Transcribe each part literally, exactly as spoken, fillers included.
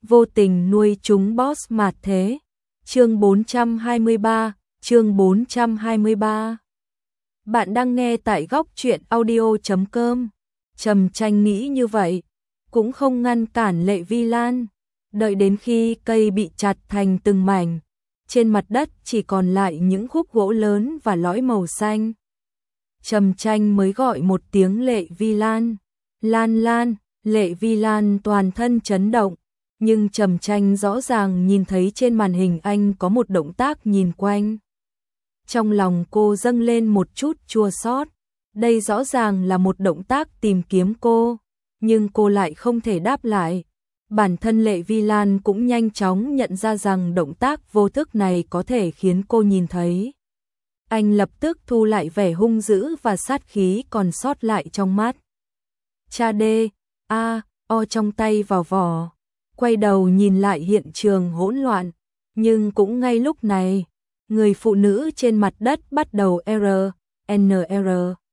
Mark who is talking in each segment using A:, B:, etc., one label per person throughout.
A: vô tình nuôi chúng boss mạt thế. Chương bốn trăm hai mươi ba, chương bốn trăm hai mươi ba. Bạn đang nghe tại góc truyện audio chấm com. Trầm Tranh nghĩ như vậy, cũng không ngăn cản Lệ Vi Lan, đợi đến khi cây bị chặt thành từng mảnh, trên mặt đất chỉ còn lại những khúc gỗ lớn và lõi màu xanh. Trầm Tranh mới gọi một tiếng Lệ Vi Lan. Lan Lan, Lệ Vi Lan toàn thân chấn động, nhưng Trầm Tranh rõ ràng nhìn thấy trên màn hình anh có một động tác nhìn quanh. Trong lòng cô dâng lên một chút chua xót. Đây rõ ràng là một động tác tìm kiếm cô, nhưng cô lại không thể đáp lại. Bản thân Lệ Vi Lan cũng nhanh chóng nhận ra rằng động tác vô thức này có thể khiến cô nhìn thấy. Anh lập tức thu lại vẻ hung dữ và sát khí còn sót lại trong mắt. Cha đê, a, o trong tay vào vỏ, quay đầu nhìn lại hiện trường hỗn loạn, nhưng cũng ngay lúc này, người phụ nữ trên mặt đất bắt đầu R, N R.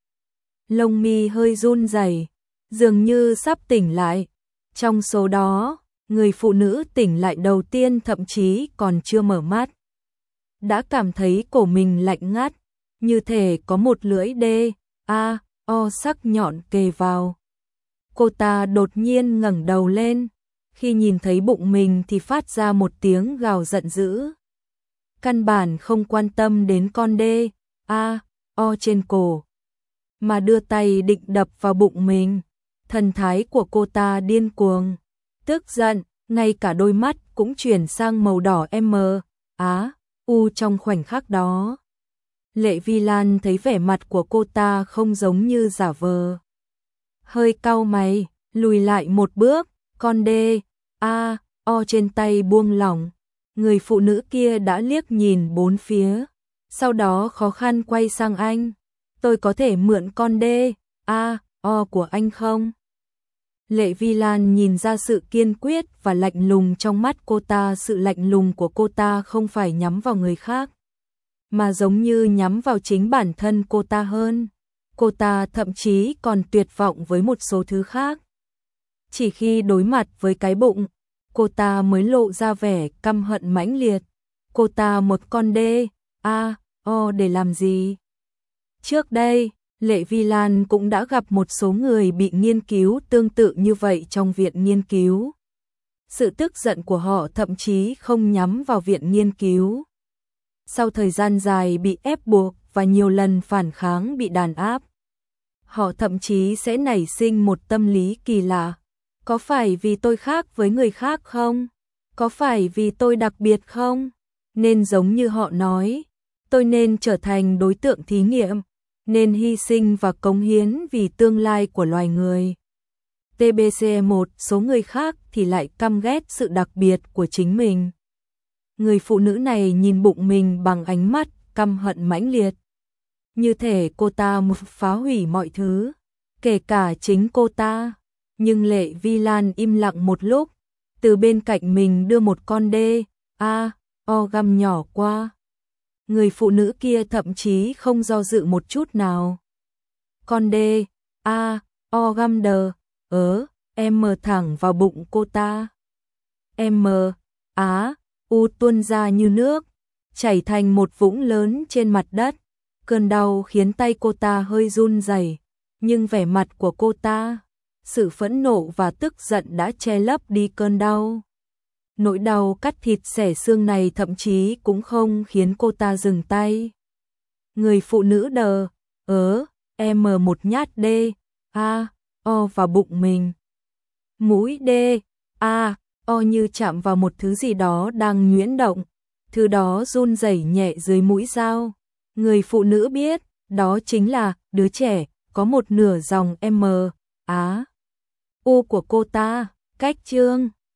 A: Lông mi hơi run rẩy, dường như sắp tỉnh lại. Trong số đó, người phụ nữ tỉnh lại đầu tiên thậm chí còn chưa mở mắt, đã cảm thấy cổ mình lạnh ngắt, như thể có một lưỡi đê, a, o sắc nhọn kề vào. Cô ta đột nhiên ngẩng đầu lên, khi nhìn thấy bụng mình thì phát ra một tiếng gào giận dữ. Căn bản không quan tâm đến con đê, a, o trên cổ, mà đưa tay định đập vào bụng mình. Thần thái của cô ta điên cuồng, tức giận, ngay cả đôi mắt cũng chuyển sang màu đỏ M, á, u trong khoảnh khắc đó. Lệ Vi Lan thấy vẻ mặt của cô ta không giống như giả vờ. Hơi cau mày, lùi lại một bước, con đê, a, o trên tay buông lỏng. Người phụ nữ kia đã liếc nhìn bốn phía, sau đó khó khăn quay sang anh. Tôi có thể mượn con đê, a, o của anh không? Lệ Vi Lan nhìn ra sự kiên quyết và lạnh lùng trong mắt cô ta. Sự lạnh lùng của cô ta không phải nhắm vào người khác, mà giống như nhắm vào chính bản thân cô ta hơn. Cô ta thậm chí còn tuyệt vọng với một số thứ khác. Chỉ khi đối mặt với cái bụng, cô ta mới lộ ra vẻ căm hận mãnh liệt. Cô ta một con đê, a, o để làm gì? Trước đây, Lệ Vi Lan cũng đã gặp một số người bị nghiên cứu tương tự như vậy trong viện nghiên cứu. Sự tức giận của họ thậm chí không nhắm vào viện nghiên cứu. Sau thời gian dài bị ép buộc và nhiều lần phản kháng bị đàn áp, họ thậm chí sẽ nảy sinh một tâm lý kỳ lạ. Có phải vì tôi khác với người khác không? Có phải vì tôi đặc biệt không? Nên giống như họ nói, tôi nên trở thành đối tượng thí nghiệm, nên hy sinh và cống hiến vì tương lai của loài người. tê bê xê một số người khác thì lại căm ghét sự đặc biệt của chính mình. Người phụ nữ này nhìn bụng mình bằng ánh mắt căm hận mãnh liệt. Như thể cô ta muốn phá hủy mọi thứ, kể cả chính cô ta. Nhưng Lệ Vi Lan im lặng một lúc, từ bên cạnh mình đưa một con đê, a, o găm nhỏ qua. Người phụ nữ kia thậm chí không do dự một chút nào. Con đê, a, o găm đờ, ớ, em mờ thẳng vào bụng cô ta. Em mờ, á, u tuôn ra như nước, chảy thành một vũng lớn trên mặt đất. Cơn đau khiến tay cô ta hơi run rẩy, nhưng vẻ mặt của cô ta, sự phẫn nộ và tức giận đã che lấp đi cơn đau. Nỗi đau cắt thịt xẻ xương này thậm chí cũng không khiến cô ta dừng tay. Người phụ nữ đờ, ớ, em một nhát đê, a, o vào bụng mình. Mũi đê, a, o như chạm vào một thứ gì đó đang nhuyễn động. Thứ đó run rẩy nhẹ dưới mũi dao. Người phụ nữ biết, đó chính là đứa trẻ, có một nửa dòng M, á, u của cô ta. Cách chương